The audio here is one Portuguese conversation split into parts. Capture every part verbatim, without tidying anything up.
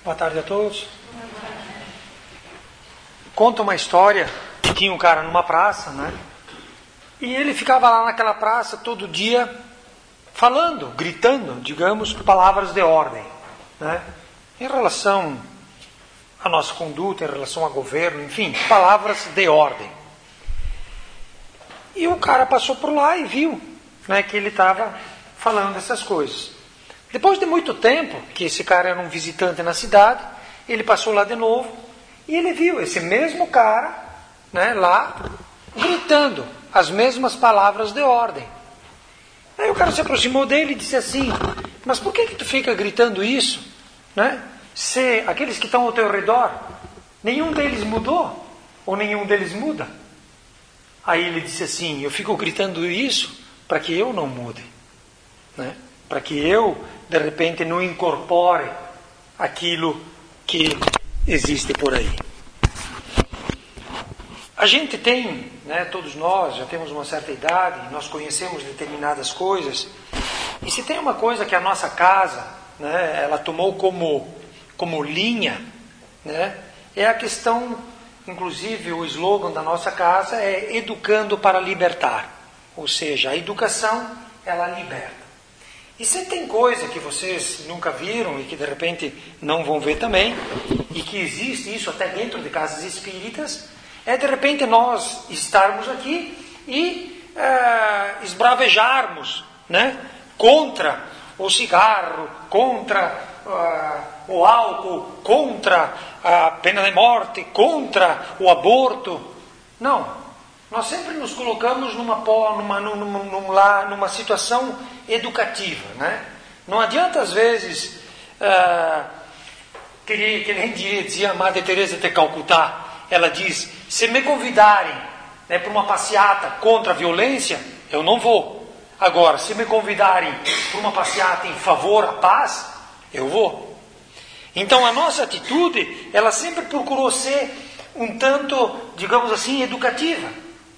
Boa tarde a todos. Conta uma história que tinha um cara numa praça, né? E ele ficava lá naquela praça todo dia falando, gritando, digamos, palavras de ordem, né? Em relação à nossa conduta, em relação ao governo, enfim, palavras de ordem. E o cara passou por lá e viu, né, que ele estava falando essas coisas. Depois de muito tempo, que esse cara era um visitante na cidade, ele passou lá de novo e ele viu esse mesmo cara, né, lá gritando as mesmas palavras de ordem. Aí o cara se aproximou dele e disse assim: mas por que que tu fica gritando isso, né? Se aqueles que estão ao teu redor, nenhum deles mudou ou nenhum deles muda? Aí ele disse assim: eu fico gritando isso para que eu não mude, né? Para que eu, de repente, não incorpore aquilo que existe por aí. A gente tem, né, todos nós já temos uma certa idade, nós conhecemos determinadas coisas, e se tem uma coisa que a nossa casa, né, ela tomou como, como linha, né, é a questão, inclusive o slogan da nossa casa é educando para libertar, ou seja, a educação ela liberta. E se tem coisa que vocês nunca viram e que de repente não vão ver também, e que existe isso até dentro de casas espíritas, é de repente nós estarmos aqui e é, esbravejarmos, né, contra o cigarro, contra uh, o álcool, contra a pena de morte, contra o aborto. Não, nós sempre nos colocamos numa, numa, numa, numa, numa situação educativa, né? Não adianta às vezes, uh, que, que nem dizia a Madre Teresa de Calcutá, ela diz: se me convidarem, né, para uma passeata contra a violência, eu não vou. Agora, se me convidarem para uma passeata em favor à paz, eu vou. Então a nossa atitude, ela sempre procurou ser um tanto, digamos assim, educativa.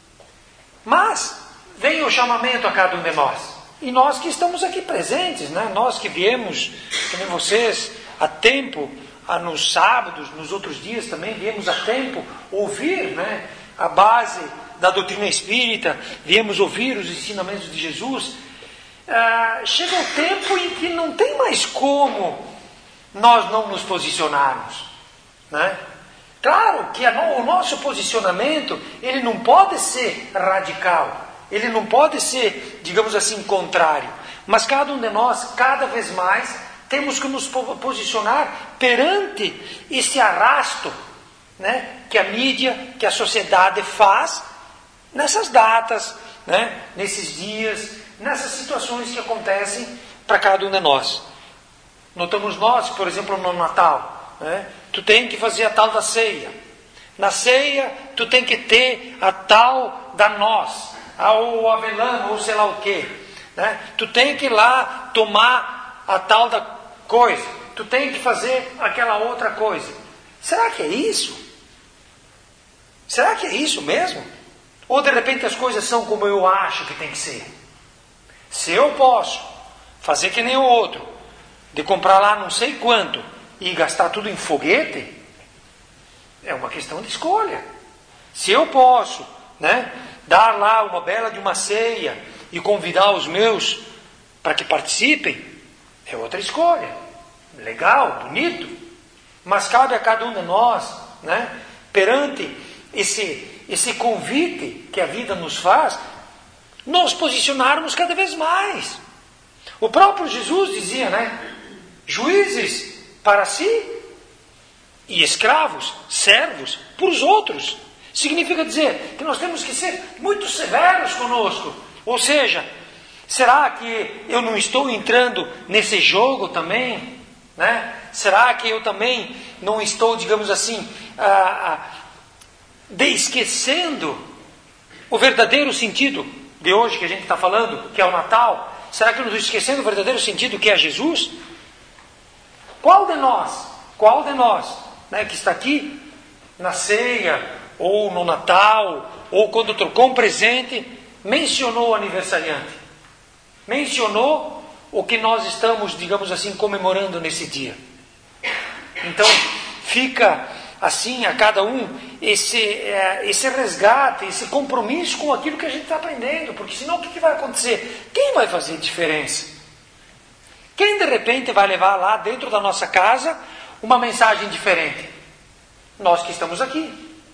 Mas vem o chamamento a cada um de nós. E nós que estamos aqui presentes, né? Nós que viemos, como vocês, a tempo, a, nos sábados, nos outros dias também viemos a tempo ouvir, né, a base da doutrina espírita, viemos ouvir os ensinamentos de Jesus. Ah, chega o tempo em que não tem mais como nós não nos posicionarmos, né? Claro que a, o nosso posicionamento ele não pode ser radical, ele não pode ser, digamos assim, contrário, mas cada um de nós, cada vez mais, temos que nos posicionar perante esse arrasto, né, que a mídia, que a sociedade faz nessas datas, né, nesses dias, nessas situações que acontecem para cada um de nós. Notamos nós, por exemplo, no Natal, né, tu tem que fazer a tal da ceia. Na ceia, tu tem que ter a tal da noz, ou avelã, ou sei lá o quê, né? Tu tem que ir lá tomar a tal da coisa. Tu tem que fazer aquela outra coisa. Será que é isso? Será que é isso mesmo? Ou de repente as coisas são como eu acho que tem que ser? Se eu posso fazer que nem o outro, de comprar lá não sei quanto e gastar tudo em foguete, é uma questão de escolha. Se eu posso, né, dar lá uma bela de uma ceia e convidar os meus para que participem, é outra escolha. Legal, bonito, mas cabe a cada um de nós, né, perante esse, esse convite que a vida nos faz, nos posicionarmos cada vez mais. O próprio Jesus dizia, né, juízes para si e escravos, servos para os outros. Significa dizer que nós temos que ser muito severos conosco. Ou seja, será que eu não estou entrando nesse jogo também? Né? Será que eu também não estou, digamos assim, ah, ah, de esquecendo o verdadeiro sentido de hoje que a gente está falando, que é o Natal? Será que eu não estou esquecendo o verdadeiro sentido que é Jesus? Qual de nós, qual de nós, né, que está aqui na ceia, ou no Natal, ou quando trocou um presente, mencionou o aniversariante? Mencionou o que nós estamos, digamos assim, comemorando nesse dia? Então, fica assim a cada um esse, esse resgate, esse compromisso com aquilo que a gente está aprendendo, porque senão o que, que vai acontecer? Quem vai fazer diferença? Quem de repente vai levar lá dentro da nossa casa uma mensagem diferente? Nós que estamos aqui.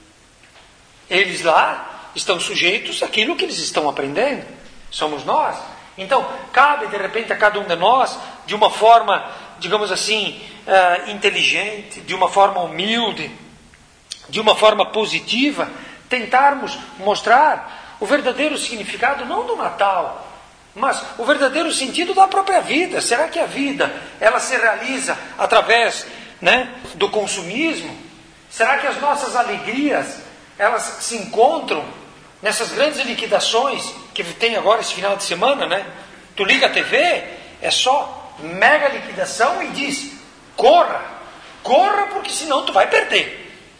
Eles lá estão sujeitos àquilo que eles estão aprendendo. Somos nós. Então, cabe de repente a cada um de nós, de uma forma, digamos assim, uh, inteligente, de uma forma humilde, de uma forma positiva, tentarmos mostrar o verdadeiro significado, não do Natal, mas o verdadeiro sentido da própria vida. Será que a vida, ela se realiza através, né, do consumismo? Será que as nossas alegrias, elas se encontram nessas grandes liquidações que tem agora esse final de semana, né? Tu liga a T V, é só mega liquidação e diz, corra, corra porque senão tu vai perder.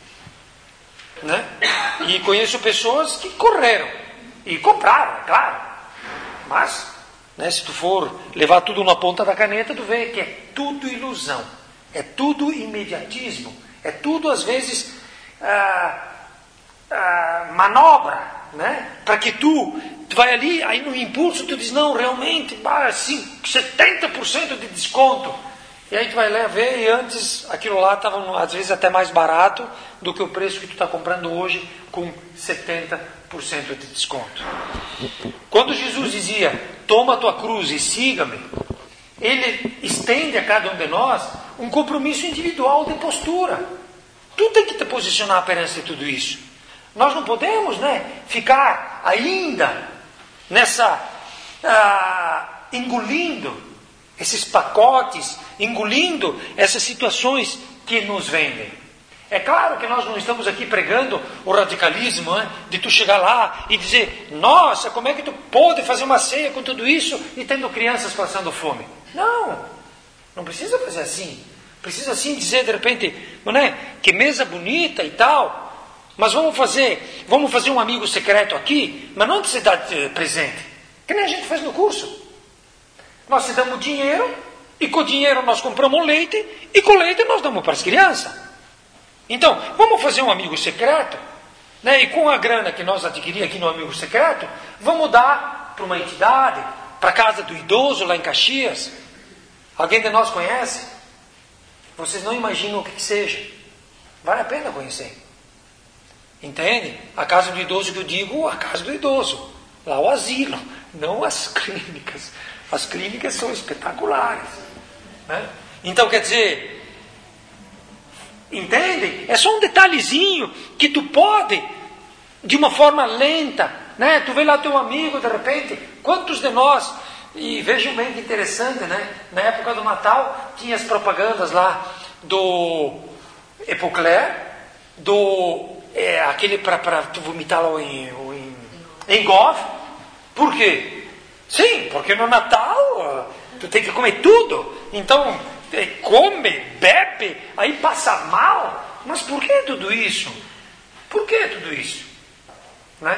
Né? E conheço pessoas que correram e compraram, é claro. Mas, né, se tu for levar tudo na ponta da caneta, tu vê que é tudo ilusão, é tudo imediatismo, é tudo às vezes ah, ah, manobra, né? Para que tu, tu vai ali, aí no impulso tu diz, não, realmente, bah, assim, setenta por cento de desconto. E aí tu vai lá ver e antes aquilo lá estava às vezes até mais barato do que o preço que tu está comprando hoje com setenta por cento de desconto. Quando Jesus dizia, toma a tua cruz e siga-me, ele estende a cada um de nós um compromisso individual de postura. Tu tem que te posicionar perante tudo isso. Nós não podemos, né, ficar ainda nessa, ah, engolindo esses pacotes, engolindo essas situações que nos vendem. É claro que nós não estamos aqui pregando o radicalismo, né, de tu chegar lá e dizer, nossa, como é que tu pode fazer uma ceia com tudo isso e tendo crianças passando fome? Não, não precisa fazer assim. Precisa assim dizer de repente, não é, que mesa bonita e tal, mas vamos fazer, vamos fazer um amigo secreto aqui, mas não de se dar presente, que nem a gente faz no curso. Nós te damos dinheiro, e com o dinheiro nós compramos leite, e com o leite nós damos para as crianças. Então, vamos fazer um amigo secreto, né? E com a grana que nós adquirimos aqui no amigo secreto, vamos dar para uma entidade, para a casa do idoso lá em Caxias. Alguém de nós conhece? Vocês não imaginam o que, que seja. Vale a pena conhecer. Entende? A casa do idoso que eu digo, a casa do idoso. Lá o asilo, não as clínicas. As clínicas são espetaculares. Né? Então, quer dizer, entende? É só um detalhezinho que tu pode, de uma forma lenta, né? Tu vê lá teu amigo, de repente, quantos de nós, e vejam bem que interessante, né? Na época do Natal, tinha as propagandas lá do Epocler, do, é, aquele para tu vomitar lá em, em, em Goff. Por quê? Sim, porque no Natal tu tem que comer tudo. Então, come, bebe, aí passa mal. Mas por que tudo isso? Por que tudo isso? Né?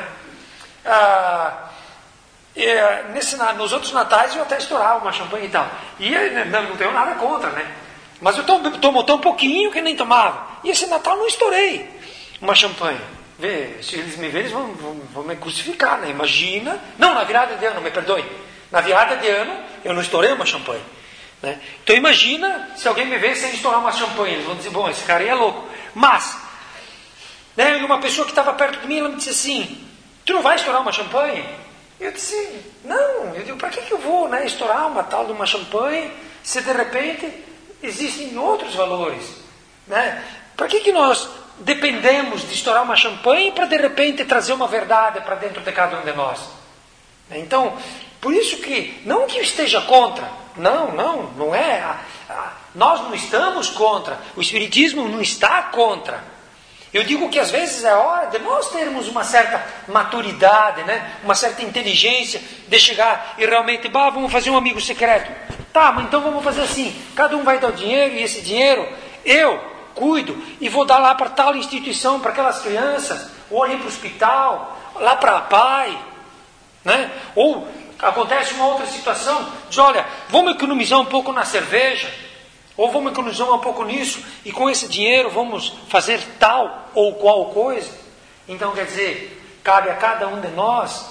Ah, é, nesse, nos outros natais eu até estourava uma champanhe e tal. E não, não tenho nada contra, né? Mas eu tomo, tomo tão pouquinho que nem tomava. E esse Natal não estourei uma champanhe. Vê, se eles me verem, eles vão, vão, vão me crucificar, né? Imagina. Não, na virada de ano, me perdoe. Na virada de ano, eu não estourei uma champanhe. Né? Então imagina se alguém me ver sem estourar uma champanhe. Eles vão dizer, bom, esse cara aí é louco. Mas, né, uma pessoa que estava perto de mim, ela me disse assim, tu não vai estourar uma champanhe? Eu disse, não. Eu digo, para que, que eu vou, né, estourar uma tal de uma champanhe se de repente existem outros valores? Né? Para que, que nós dependemos de estourar uma champanhe para de repente trazer uma verdade para dentro de cada um de nós? Então, por isso que, não que eu esteja contra, não, não, não é, a, a, nós não estamos contra, o Espiritismo não está contra. Eu digo que às vezes é hora de nós termos uma certa maturidade, né? Uma certa inteligência de chegar e realmente, bah, vamos fazer um amigo secreto. Tá, mas então vamos fazer assim, cada um vai dar o dinheiro e esse dinheiro eu cuido e vou dar lá para tal instituição, para aquelas crianças, ou ali para o hospital, lá para a pai, né? Ou acontece uma outra situação, diz, olha, vamos economizar um pouco na cerveja, Ou vamos economizar um pouco nisso e com esse dinheiro vamos fazer tal ou qual coisa. Então quer dizer, cabe a cada um de nós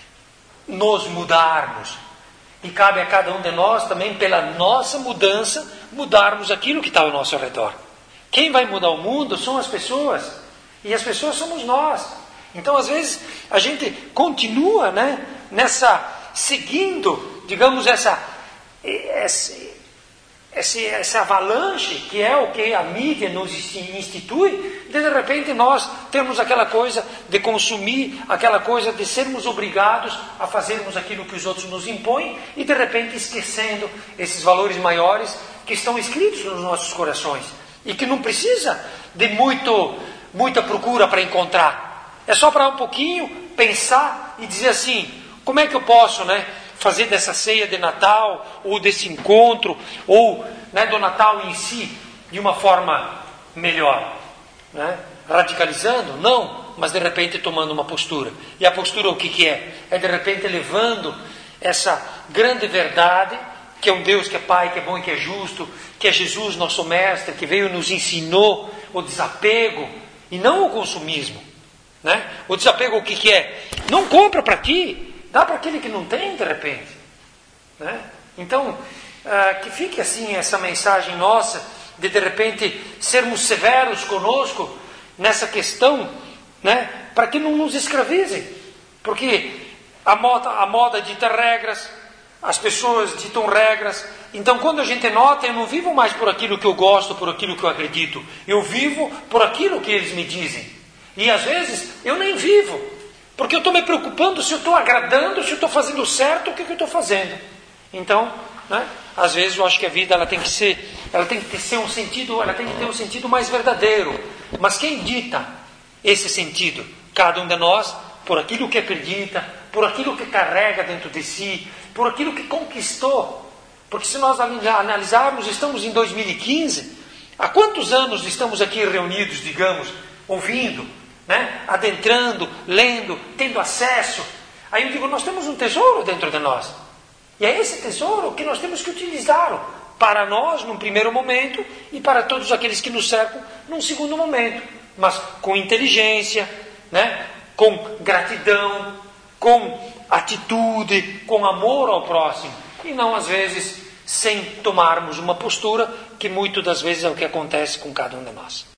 nos mudarmos. E cabe a cada um de nós também, pela nossa mudança, mudarmos aquilo que está ao nosso redor. Quem vai mudar o mundo são as pessoas. E as pessoas somos nós. Então às vezes a gente continua, né, nessa, seguindo, digamos, essa... essa Esse, essa avalanche, que é o que a mídia nos institui, de repente nós temos aquela coisa de consumir, aquela coisa de sermos obrigados a fazermos aquilo que os outros nos impõem, e de repente esquecendo esses valores maiores que estão escritos nos nossos corações, e que não precisa de muito, muita procura para encontrar. É só parar um pouquinho, pensar e dizer assim, como é que eu posso, né, fazer dessa ceia de Natal, ou desse encontro, ou, né, do Natal em si, de uma forma melhor, né? Radicalizando? Não, mas de repente tomando uma postura. E a postura o que, que é? É de repente levando essa grande verdade, que é um Deus que é Pai, que é bom e que é justo, que é Jesus, nosso Mestre, que veio e nos ensinou o desapego, e não o consumismo, né? O desapego o que, que é? Não compra para ti, dá para aquele que não tem, de repente, né? Então, uh, que fique assim essa mensagem nossa, de de repente sermos severos conosco nessa questão, né? Para que não nos escravizem. Porque a moda, a moda dita regras, as pessoas ditam regras. Então quando a gente nota, eu não vivo mais por aquilo que eu gosto, por aquilo que eu acredito. Eu vivo por aquilo que eles me dizem. E às vezes eu nem vivo. Porque eu estou me preocupando se eu estou agradando, se eu estou fazendo certo, o que, que eu estou fazendo. Então, né, às vezes eu acho que a vida ela tem que ser, ela tem que ter ser um sentido, ela tem que ter um sentido mais verdadeiro. Mas quem dita esse sentido? Cada um de nós, por aquilo que acredita, por aquilo que carrega dentro de si, por aquilo que conquistou. Porque se nós analisarmos, estamos em dois mil e quinze, há quantos anos estamos aqui reunidos, digamos, ouvindo, né? Adentrando, lendo, tendo acesso. Aí eu digo, nós temos um tesouro dentro de nós. E é esse tesouro que nós temos que utilizá-lo para nós num primeiro momento e para todos aqueles que nos cercam num segundo momento. Mas com inteligência, né? Com gratidão, com atitude, com amor ao próximo. E não às vezes sem tomarmos uma postura que muitas das vezes é o que acontece com cada um de nós.